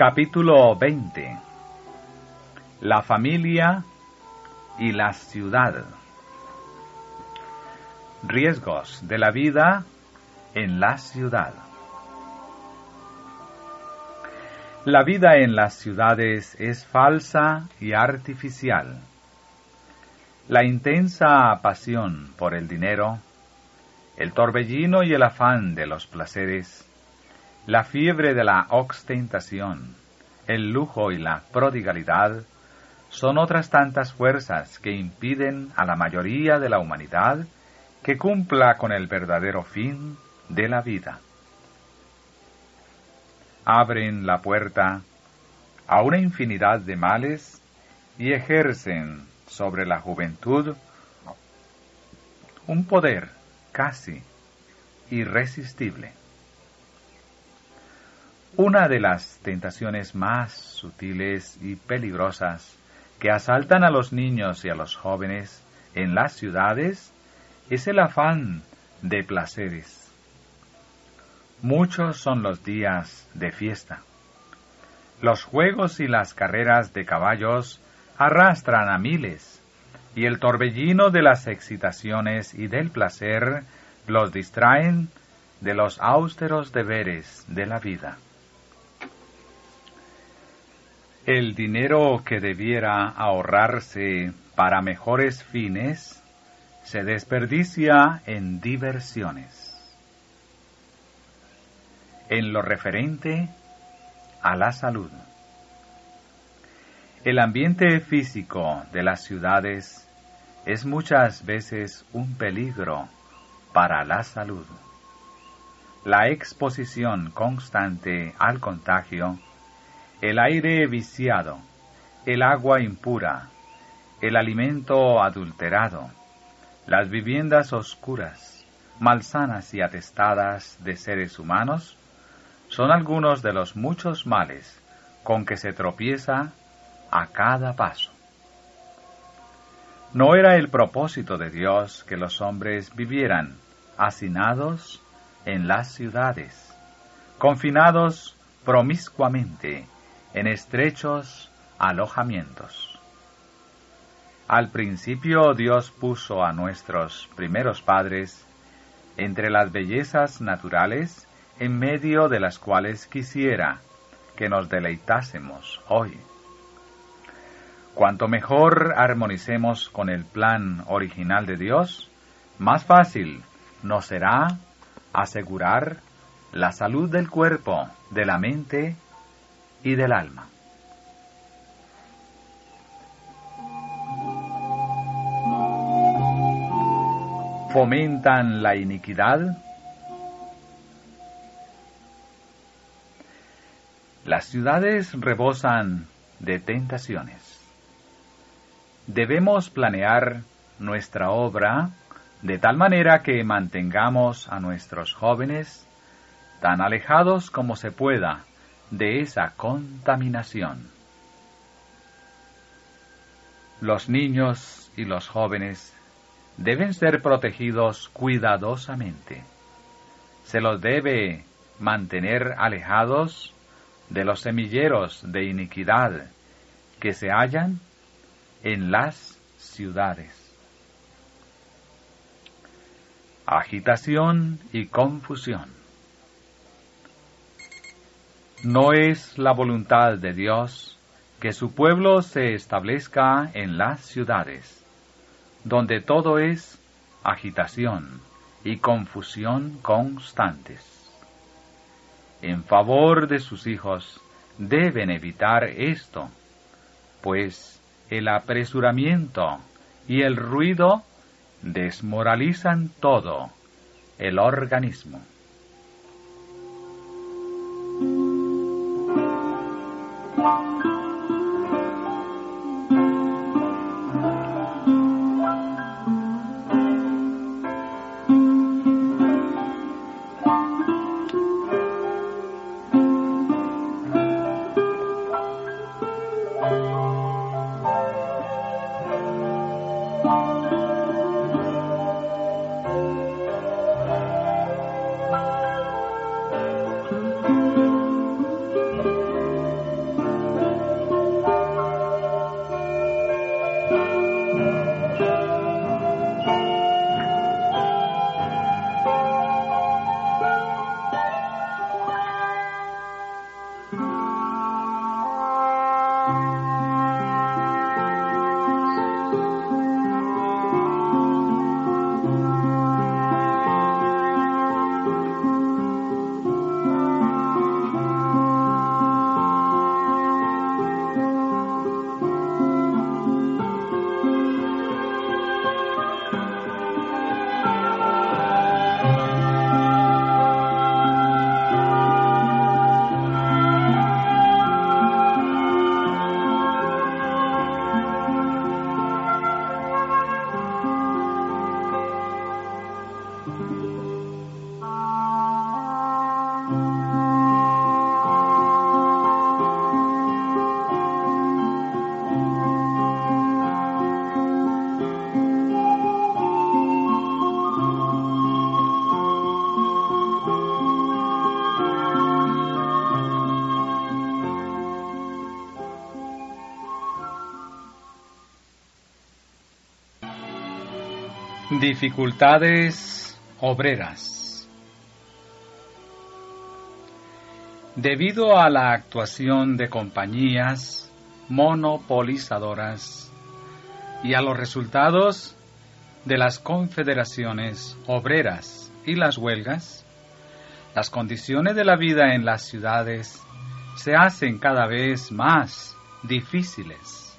Capítulo 20. La familia y la ciudad. Riesgos de la vida en la ciudad. La vida en las ciudades es falsa y artificial. La intensa pasión por el dinero, el torbellino y el afán de los placeres, la fiebre de la ostentación, el lujo y la prodigalidad son otras tantas fuerzas que impiden a la mayoría de la humanidad que cumpla con el verdadero fin de la vida. Abren la puerta a una infinidad de males y ejercen sobre la juventud un poder casi irresistible. Una de las tentaciones más sutiles y peligrosas que asaltan a los niños y a los jóvenes en las ciudades es el afán de placeres. Muchos son los días de fiesta. Los juegos y las carreras de caballos arrastran a miles, y el torbellino de las excitaciones y del placer los distraen de los austeros deberes de la vida. El dinero que debiera ahorrarse para mejores fines se desperdicia en diversiones. En lo referente a la salud. El ambiente físico de las ciudades es muchas veces un peligro para la salud. La exposición constante al contagio, el aire viciado, el agua impura, el alimento adulterado, las viviendas oscuras, malsanas y atestadas de seres humanos, son algunos de los muchos males con que se tropieza a cada paso. No era el propósito de Dios que los hombres vivieran hacinados en las ciudades, confinados promiscuamente en estrechos alojamientos. Al principio Dios puso a nuestros primeros padres entre las bellezas naturales en medio de las cuales quisiera que nos deleitásemos hoy. Cuanto mejor armonicemos con el plan original de Dios, más fácil nos será asegurar la salud del cuerpo, de la mente y del alma. ¿Fomentan la iniquidad? Las ciudades rebosan de tentaciones. Debemos planear nuestra obra de tal manera que mantengamos a nuestros jóvenes tan alejados como se pueda de esa contaminación. Los niños y los jóvenes deben ser protegidos cuidadosamente. Se los debe mantener alejados de los semilleros de iniquidad que se hallan en las ciudades. Agitación y confusión. No es la voluntad de Dios que su pueblo se establezca en las ciudades, donde todo es agitación y confusión constantes. En favor de sus hijos deben evitar esto, pues el apresuramiento y el ruido desmoralizan todo el organismo. Dificultades obreras. Debido a la actuación de compañías monopolizadoras y a los resultados de las confederaciones obreras y las huelgas, las condiciones de la vida en las ciudades se hacen cada vez más difíciles.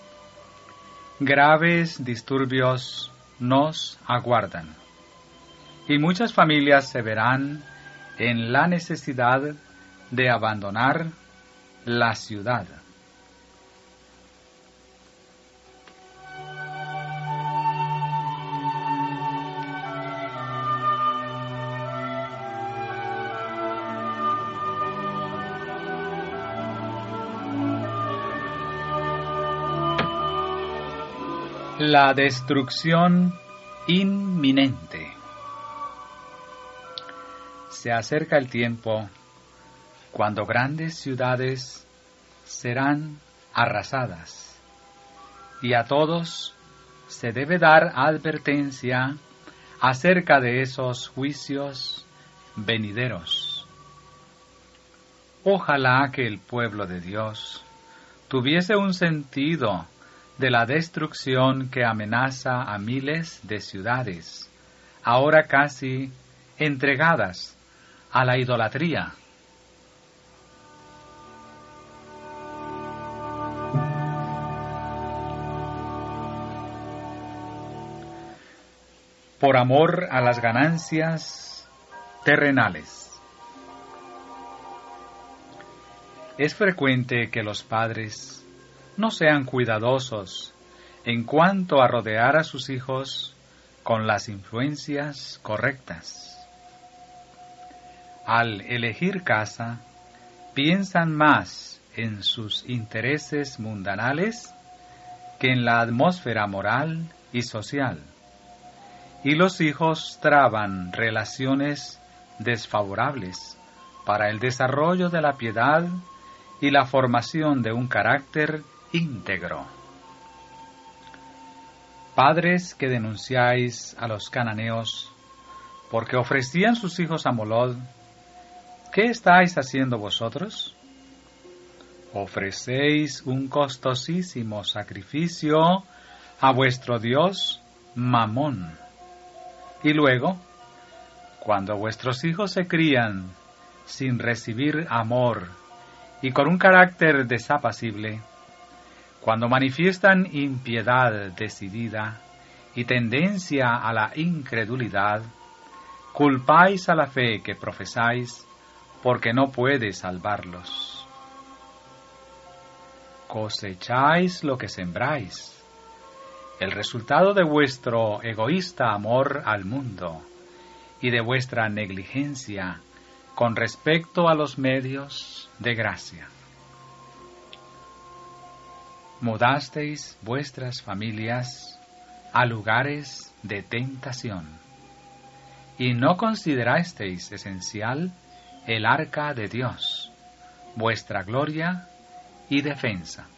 Graves disturbios nos aguardan, y muchas familias se verán en la necesidad de abandonar la ciudad. La destrucción inminente. Se acerca el tiempo cuando grandes ciudades serán arrasadas, y a todos se debe dar advertencia acerca de esos juicios venideros. Ojalá que el pueblo de Dios tuviese un sentido de la destrucción que amenaza a miles de ciudades, ahora casi entregadas a la idolatría. Por amor a las ganancias terrenales. Es frecuente que los padres no sean cuidadosos en cuanto a rodear a sus hijos con las influencias correctas. Al elegir casa, piensan más en sus intereses mundanales que en la atmósfera moral y social, y los hijos traban relaciones desfavorables para el desarrollo de la piedad y la formación de un carácter íntegro. Padres que denunciáis a los cananeos porque ofrecían sus hijos a Molod, ¿qué estáis haciendo vosotros? Ofrecéis un costosísimo sacrificio a vuestro dios Mamón. Y luego, cuando vuestros hijos se crían sin recibir amor y con un carácter desapacible, cuando manifiestan impiedad decidida y tendencia a la incredulidad, culpáis a la fe que profesáis porque no puede salvarlos. Cosecháis lo que sembráis, el resultado de vuestro egoísta amor al mundo y de vuestra negligencia con respecto a los medios de gracia. Mudasteis vuestras familias a lugares de tentación, y no considerasteis esencial el arca de Dios, vuestra gloria y defensa.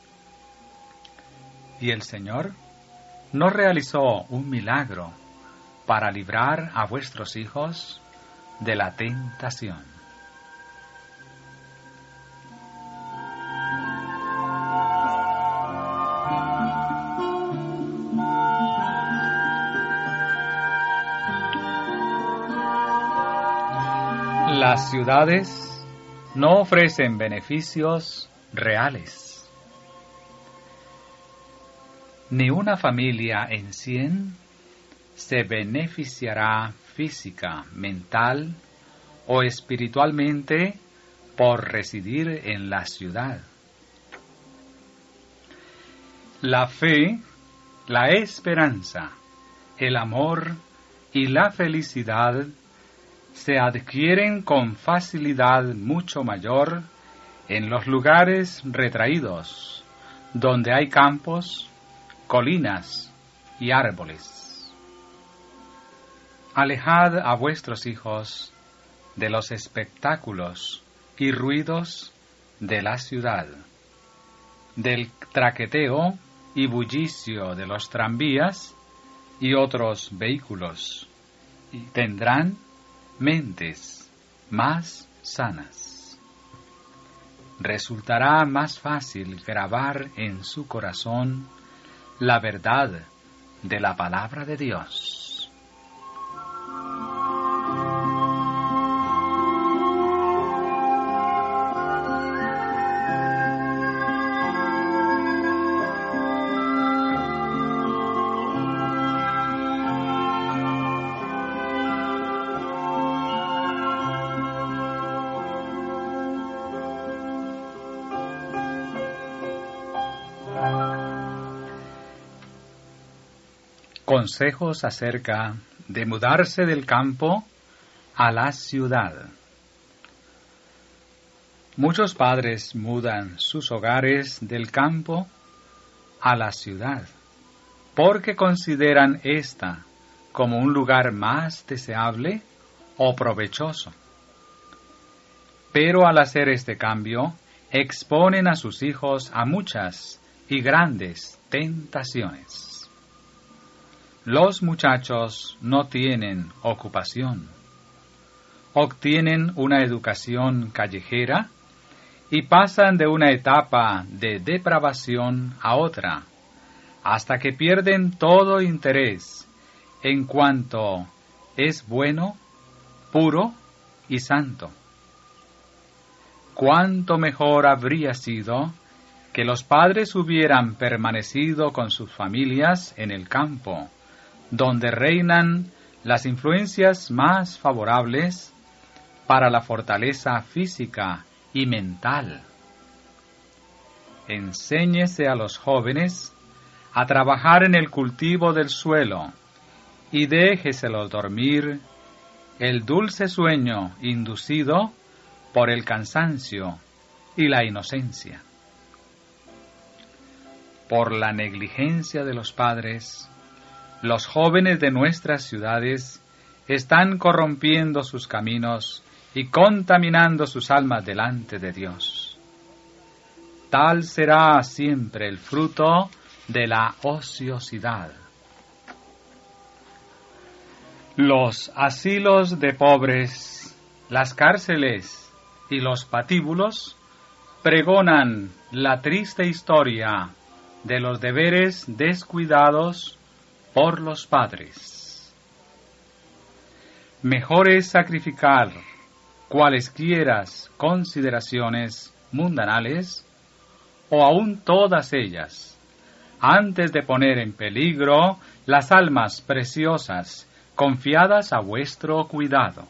Y el Señor no realizó un milagro para librar a vuestros hijos de la tentación. Las ciudades no ofrecen beneficios reales. Ni una familia en 100 se beneficiará física, mental o espiritualmente por residir en la ciudad. La fe, la esperanza, el amor y la felicidad se adquieren con facilidad mucho mayor en los lugares retraídos, donde hay campos, colinas y árboles. Alejad a vuestros hijos de los espectáculos y ruidos de la ciudad, del traqueteo y bullicio de los tranvías y otros vehículos, y tendrán mentes más sanas. Resultará más fácil grabar en su corazón la verdad de la palabra de Dios. Consejos acerca de mudarse del campo a la ciudad. Muchos padres mudan sus hogares del campo a la ciudad porque consideran esta como un lugar más deseable o provechoso. Pero al hacer este cambio, exponen a sus hijos a muchas y grandes tentaciones. Los muchachos no tienen ocupación, obtienen una educación callejera y pasan de una etapa de depravación a otra, hasta que pierden todo interés en cuanto es bueno, puro y santo. Cuánto mejor habría sido que los padres hubieran permanecido con sus familias en el campo, donde reinan las influencias más favorables para la fortaleza física y mental. Enséñese a los jóvenes a trabajar en el cultivo del suelo y déjeselos dormir el dulce sueño inducido por el cansancio y la inocencia. Por la negligencia de los padres, los jóvenes de nuestras ciudades están corrompiendo sus caminos y contaminando sus almas delante de Dios. Tal será siempre el fruto de la ociosidad. Los asilos de pobres, las cárceles y los patíbulos pregonan la triste historia de los deberes descuidados por los padres. Mejor es sacrificar cualesquiera consideraciones mundanales, o aun todas ellas, antes de poner en peligro las almas preciosas confiadas a vuestro cuidado.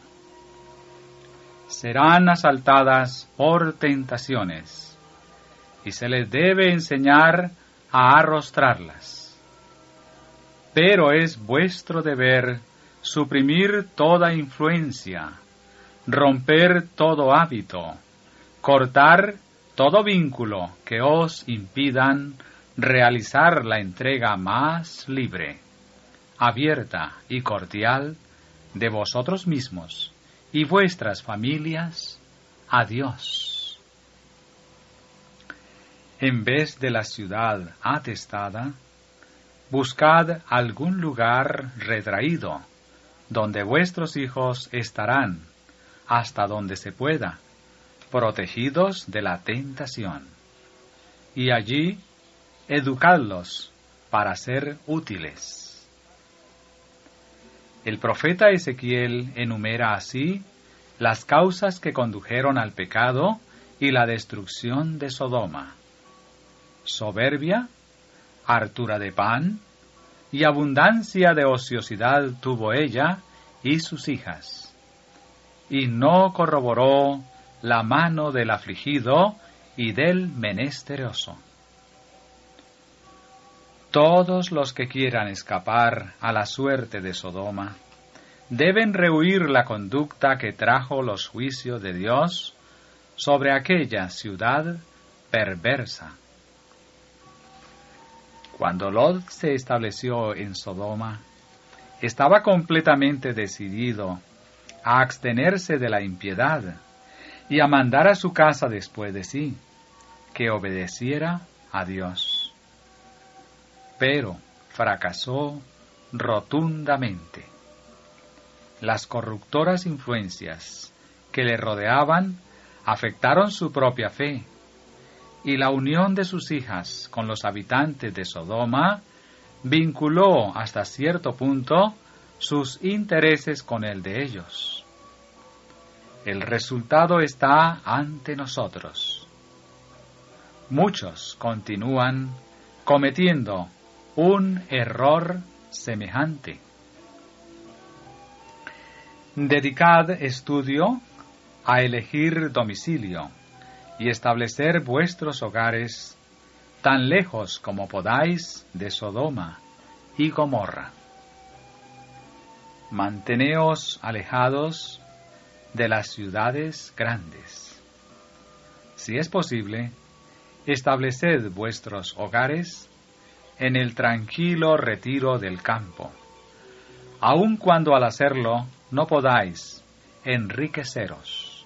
Serán asaltadas por tentaciones, y se les debe enseñar a arrostrarlas. Pero es vuestro deber suprimir toda influencia, romper todo hábito, cortar todo vínculo que os impidan realizar la entrega más libre, abierta y cordial de vosotros mismos y vuestras familias a Dios. En vez de la ciudad atestada, buscad algún lugar retraído, donde vuestros hijos estarán, hasta donde se pueda, protegidos de la tentación, y allí educadlos para ser útiles. El profeta Ezequiel enumera así las causas que condujeron al pecado y la destrucción de Sodoma: soberbia, hartura de pan, y abundancia de ociosidad tuvo ella y sus hijas, y no corroboró la mano del afligido y del menesteroso. Todos los que quieran escapar a la suerte de Sodoma deben rehuir la conducta que trajo los juicios de Dios sobre aquella ciudad perversa. Cuando Lot se estableció en Sodoma, estaba completamente decidido a abstenerse de la impiedad y a mandar a su casa después de sí, que obedeciera a Dios. Pero fracasó rotundamente. Las corruptoras influencias que le rodeaban afectaron su propia fe, y la unión de sus hijas con los habitantes de Sodoma vinculó hasta cierto punto sus intereses con el de ellos. El resultado está ante nosotros. Muchos continúan cometiendo un error semejante. Dedicad estudio a elegir domicilio y establecer vuestros hogares tan lejos como podáis de Sodoma y Gomorra. Manteneos alejados de las ciudades grandes. Si es posible, estableced vuestros hogares en el tranquilo retiro del campo, aun cuando al hacerlo no podáis enriqueceros.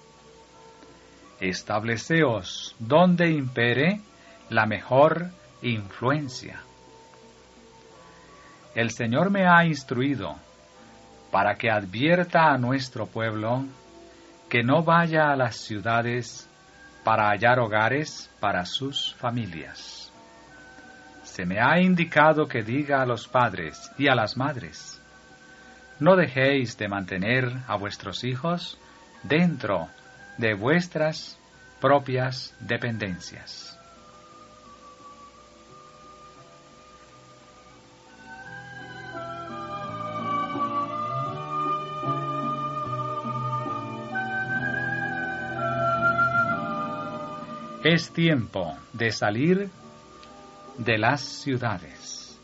Estableceos donde impere la mejor influencia. El Señor me ha instruido para que advierta a nuestro pueblo que no vaya a las ciudades para hallar hogares para sus familias. Se me ha indicado que diga a los padres y a las madres: no dejéis de mantener a vuestros hijos dentro de vuestras propias dependencias. Es tiempo de salir de las ciudades.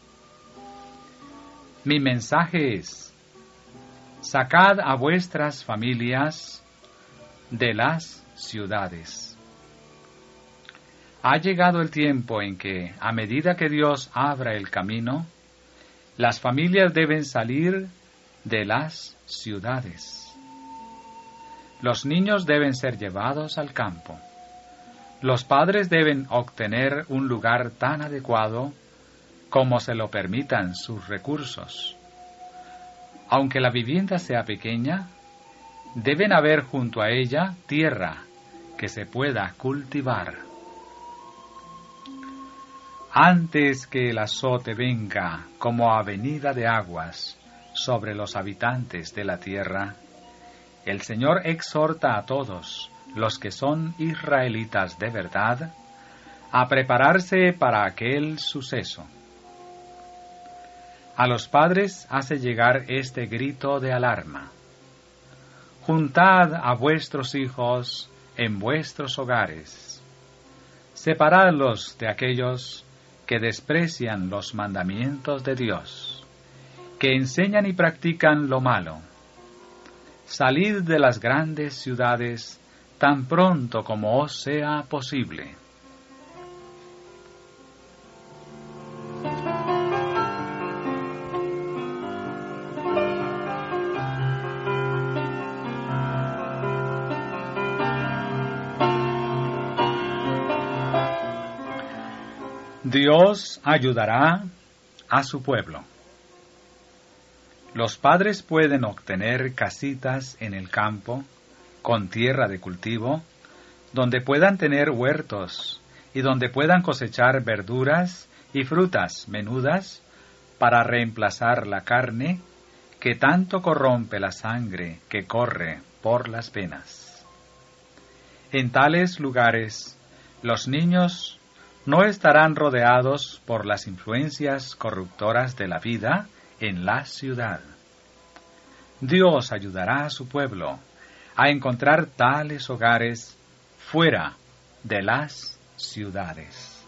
Mi mensaje es: sacad a vuestras familias de las ciudades. Ha llegado el tiempo en que, a medida que Dios abra el camino, las familias deben salir de las ciudades. Los niños deben ser llevados al campo. Los padres deben obtener un lugar tan adecuado como se lo permitan sus recursos. Aunque la vivienda sea pequeña, deben haber junto a ella tierra que se pueda cultivar. Antes que el azote venga como avenida de aguas sobre los habitantes de la tierra, el Señor exhorta a todos los que son israelitas de verdad a prepararse para aquel suceso. A los padres hace llegar este grito de alarma: juntad a vuestros hijos en vuestros hogares, separadlos de aquellos que desprecian los mandamientos de Dios, que enseñan y practican lo malo. Salid de las grandes ciudades tan pronto como os sea posible. Dios ayudará a su pueblo. Los padres pueden obtener casitas en el campo, con tierra de cultivo, donde puedan tener huertos y donde puedan cosechar verduras y frutas menudas para reemplazar la carne que tanto corrompe la sangre que corre por las venas. En tales lugares, los niños no estarán rodeados por las influencias corruptoras de la vida en la ciudad. Dios ayudará a su pueblo a encontrar tales hogares fuera de las ciudades.